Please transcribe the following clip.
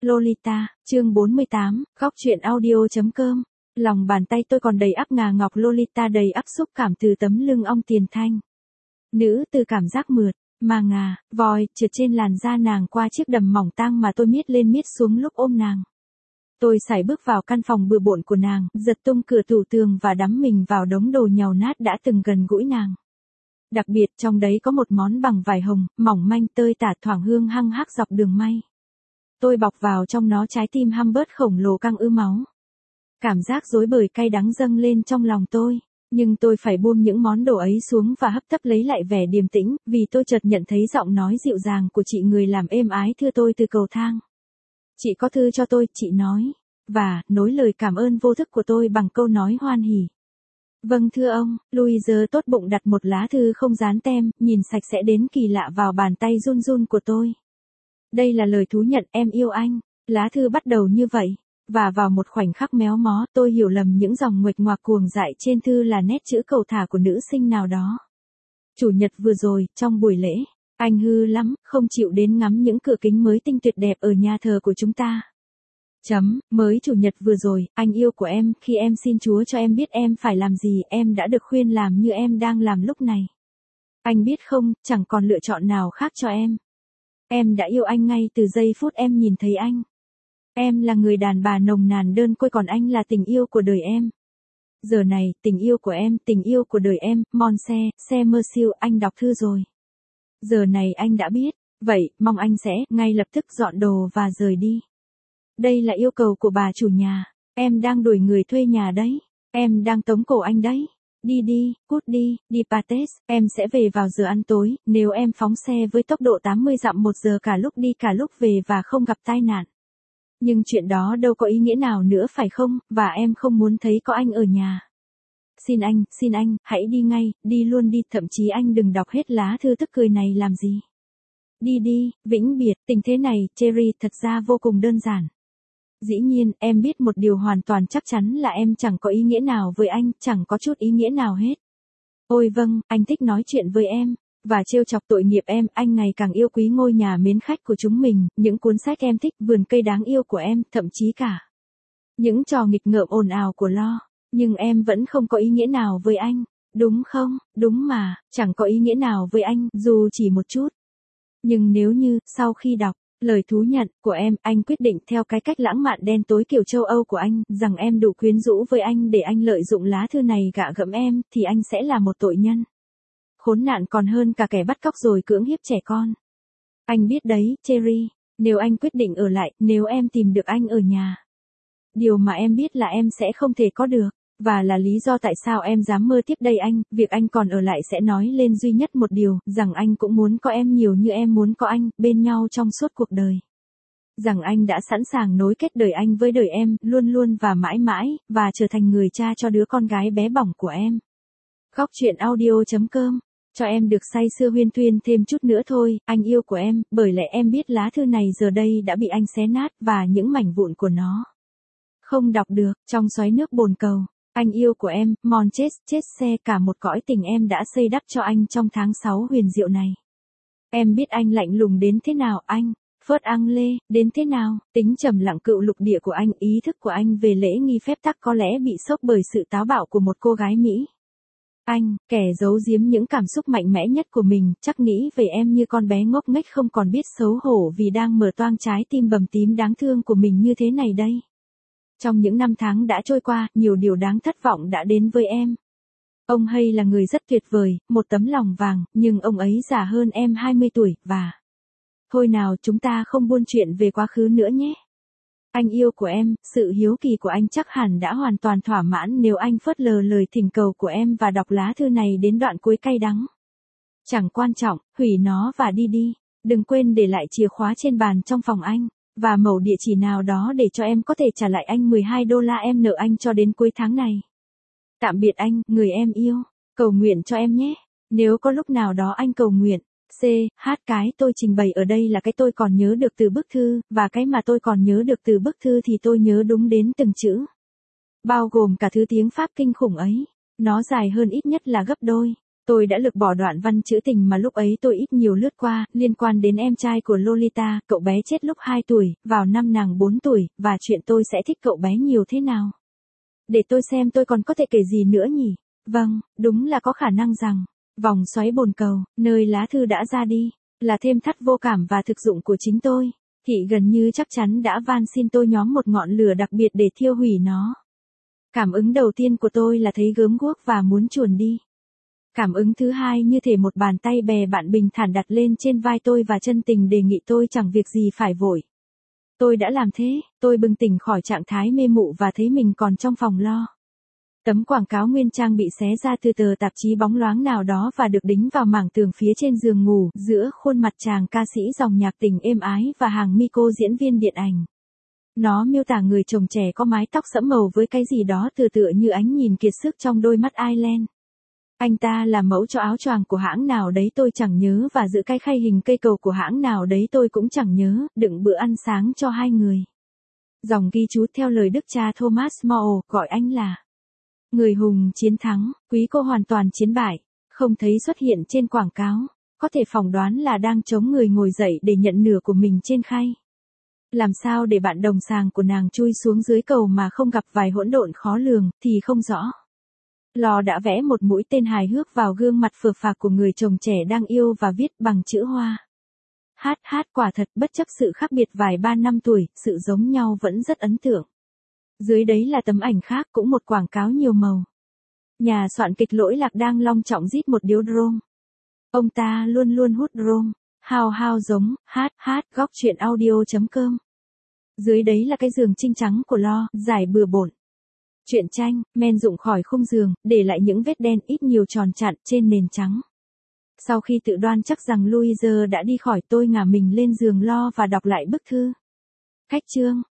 Lolita, chương 48, góc truyện audio.com. Lòng bàn tay tôi còn đầy ắp ngà ngọc Lolita đầy ắp xúc cảm từ tấm lưng ong tiền thanh. Nữ từ cảm giác mượt, mà ngà, vòi, trượt trên làn da nàng qua chiếc đầm mỏng tang mà tôi miết lên miết xuống lúc ôm nàng. Tôi sải bước vào căn phòng bừa bộn của nàng, giật tung cửa tủ tường và đắm mình vào đống đồ nhàu nát đã từng gần gũi nàng. Đặc biệt trong đấy có một món bằng vải hồng, mỏng manh tơi tả thoảng hương hăng hắc dọc đường may. Tôi bọc vào trong nó trái tim Humbert khổng lồ căng ư máu. Cảm giác rối bời cay đắng dâng lên trong lòng tôi, nhưng tôi phải buông những món đồ ấy xuống và hấp tấp lấy lại vẻ điềm tĩnh, vì tôi chợt nhận thấy giọng nói dịu dàng của chị người làm êm ái thưa tôi từ cầu thang. Chị có thư cho tôi, chị nói, và nối lời cảm ơn vô thức của tôi bằng câu nói hoan hỉ. Vâng thưa ông, Louise tốt bụng đặt một lá thư không dán tem, nhìn sạch sẽ đến kỳ lạ vào bàn tay run run của tôi. Đây là lời thú nhận em yêu anh. Lá thư bắt đầu như vậy, và vào một khoảnh khắc méo mó tôi hiểu lầm những dòng nguệch ngoạc cuồng dại trên thư là nét chữ cầu thả của nữ sinh nào đó. Chủ nhật vừa rồi, trong buổi lễ, anh hư lắm, không chịu đến ngắm những cửa kính mới tinh tuyệt đẹp ở nhà thờ của chúng ta. Mới chủ nhật vừa rồi, anh yêu của em, khi em xin Chúa cho em biết em phải làm gì, em đã được khuyên làm như em đang làm lúc này. Anh biết không, chẳng còn lựa chọn nào khác cho em. Em đã yêu anh ngay từ giây phút em nhìn thấy anh. Em là người đàn bà nồng nàn đơn côi còn anh là tình yêu của đời em. Giờ này, tình yêu của em, tình yêu của đời em, Monse Mercier, anh đọc thư rồi. Giờ này anh đã biết, vậy, mong anh sẽ, ngay lập tức dọn đồ và rời đi. Đây là yêu cầu của bà chủ nhà, em đang đuổi người thuê nhà đấy, em đang tống cổ anh đấy. Đi, cút đi Pates, em sẽ về vào giờ ăn tối, nếu em phóng xe với tốc độ 80 dặm một giờ cả lúc đi cả lúc về và không gặp tai nạn. Nhưng chuyện đó đâu có ý nghĩa nào nữa phải không, và em không muốn thấy có anh ở nhà. Xin anh, hãy đi ngay, đi luôn đi, thậm chí anh đừng đọc hết lá thư tức cười này làm gì. Đi, vĩnh biệt, tình thế này, Cherry, thật ra vô cùng đơn giản. Dĩ nhiên, em biết một điều hoàn toàn chắc chắn là em chẳng có ý nghĩa nào với anh, chẳng có chút ý nghĩa nào hết. Ôi vâng, anh thích nói chuyện với em, và trêu chọc tội nghiệp em, anh ngày càng yêu quý ngôi nhà mến khách của chúng mình, những cuốn sách em thích, vườn cây đáng yêu của em, thậm chí cả những trò nghịch ngợm ồn ào của Lo, nhưng em vẫn không có ý nghĩa nào với anh, đúng không? Đúng mà, chẳng có ý nghĩa nào với anh, dù chỉ một chút. Nhưng nếu như, sau khi đọc lời thú nhận của em, anh quyết định theo cái cách lãng mạn đen tối kiểu châu Âu của anh, rằng em đủ quyến rũ với anh để anh lợi dụng lá thư này gạ gẫm em, thì anh sẽ là một tội nhân. Khốn nạn còn hơn cả kẻ bắt cóc rồi cưỡng hiếp trẻ con. Anh biết đấy, Cherry, nếu anh quyết định ở lại, nếu em tìm được anh ở nhà. Điều mà em biết là em sẽ không thể có được, và là lý do tại sao em dám mơ tiếp đây anh, việc anh còn ở lại sẽ nói lên duy nhất một điều, rằng anh cũng muốn có em nhiều như em muốn có anh, bên nhau trong suốt cuộc đời. Rằng anh đã sẵn sàng nối kết đời anh với đời em, luôn luôn và mãi mãi, và trở thành người cha cho đứa con gái bé bỏng của em. Góc truyện audio.com. Cho em được say sưa huyên thuyên thêm chút nữa thôi, anh yêu của em, bởi lẽ em biết lá thư này giờ đây đã bị anh xé nát và những mảnh vụn của nó không đọc được, trong xoáy nước bồn cầu. Anh yêu của em, Monchesse, cả một cõi tình em đã xây đắp cho anh trong tháng 6 huyền diệu này. Em biết anh lạnh lùng đến thế nào, anh, Phớt Anglais, đến thế nào, tính trầm lặng cựu lục địa của anh, ý thức của anh về lễ nghi phép tắc có lẽ bị sốc bởi sự táo bạo của một cô gái Mỹ. Anh, kẻ giấu giếm những cảm xúc mạnh mẽ nhất của mình, chắc nghĩ về em như con bé ngốc nghếch không còn biết xấu hổ vì đang mở toang trái tim bầm tím đáng thương của mình như thế này đây. Trong những năm tháng đã trôi qua, nhiều điều đáng thất vọng đã đến với em. Ông Hay là người rất tuyệt vời, một tấm lòng vàng, nhưng ông ấy già hơn em 20 tuổi, và... Thôi nào, chúng ta không buôn chuyện về quá khứ nữa nhé. Anh yêu của em, sự hiếu kỳ của anh chắc hẳn đã hoàn toàn thỏa mãn nếu anh phớt lờ lời thỉnh cầu của em và đọc lá thư này đến đoạn cuối cay đắng. Chẳng quan trọng, hủy nó và đi. Đừng quên để lại chìa khóa trên bàn trong phòng anh, và mẩu địa chỉ nào đó để cho em có thể trả lại anh $12 em nợ anh cho đến cuối tháng này. Tạm biệt anh, người em yêu. Cầu nguyện cho em nhé. Nếu có lúc nào đó anh cầu nguyện. Cái tôi trình bày ở đây là cái tôi còn nhớ được từ bức thư, và cái mà tôi còn nhớ được từ bức thư thì tôi nhớ đúng đến từng chữ. Bao gồm cả thứ tiếng Pháp kinh khủng ấy. Nó dài hơn ít nhất là gấp đôi. Tôi đã lược bỏ đoạn văn trữ tình mà lúc ấy tôi ít nhiều lướt qua, liên quan đến em trai của Lolita, cậu bé chết lúc 2 tuổi, vào năm nàng 4 tuổi, và chuyện tôi sẽ thích cậu bé nhiều thế nào. Để tôi xem tôi còn có thể kể gì nữa nhỉ? Vâng, đúng là có khả năng rằng, vòng xoáy bồn cầu, nơi lá thư đã ra đi, là thêm thắt vô cảm và thực dụng của chính tôi. Thị gần như chắc chắn đã van xin tôi nhóm một ngọn lửa đặc biệt để thiêu hủy nó. Cảm ứng đầu tiên của tôi là thấy gớm guốc và muốn chuồn đi. Cảm ứng thứ hai như thể một bàn tay bè bạn bình thản đặt lên trên vai tôi và chân tình đề nghị tôi chẳng việc gì phải vội. Tôi đã làm thế, tôi bừng tỉnh khỏi trạng thái mê mụ và thấy mình còn trong phòng lo. Tấm quảng cáo nguyên trang bị xé ra từ tờ tạp chí bóng loáng nào đó và được đính vào mảng tường phía trên giường ngủ, giữa khuôn mặt chàng ca sĩ dòng nhạc tình êm ái và hàng mi cô diễn viên điện ảnh. Nó miêu tả người chồng trẻ có mái tóc sẫm màu với cái gì đó tựa như ánh nhìn kiệt sức trong đôi mắt Aileen. Anh ta là mẫu cho áo choàng của hãng nào đấy tôi chẳng nhớ và giữ cái khay hình cây cầu của hãng nào đấy tôi cũng chẳng nhớ, đựng bữa ăn sáng cho 2 người. Dòng ghi chú theo lời đức cha Thomas More gọi anh là người hùng chiến thắng, quý cô hoàn toàn chiến bại, không thấy xuất hiện trên quảng cáo, có thể phỏng đoán là đang chống người ngồi dậy để nhận nửa của mình trên khay. Làm sao để bạn đồng sàng của nàng chui xuống dưới cầu mà không gặp vài hỗn độn khó lường, thì không rõ. Lò đã vẽ một mũi tên hài hước vào gương mặt phờ phạc của người chồng trẻ đang yêu và viết bằng chữ hoa. Hát quả thật bất chấp sự khác biệt vài ba năm tuổi, sự giống nhau vẫn rất ấn tượng. Dưới đấy là tấm ảnh khác cũng một quảng cáo nhiều màu. Nhà soạn kịch Lỗi Lạc đang long trọng rít một điếu drôm. Ông ta luôn luôn hút drôm, hao giống, hát, góc truyện audio.com. Dưới đấy là cái giường trinh trắng của Lo, giải bừa bộn. Truyện tranh, men rụng khỏi khung giường, để lại những vết đen ít nhiều tròn chặn trên nền trắng. Sau khi tự đoan chắc rằng Louise đã đi khỏi tôi ngả mình lên giường Lo và đọc lại bức thư. Khách chương.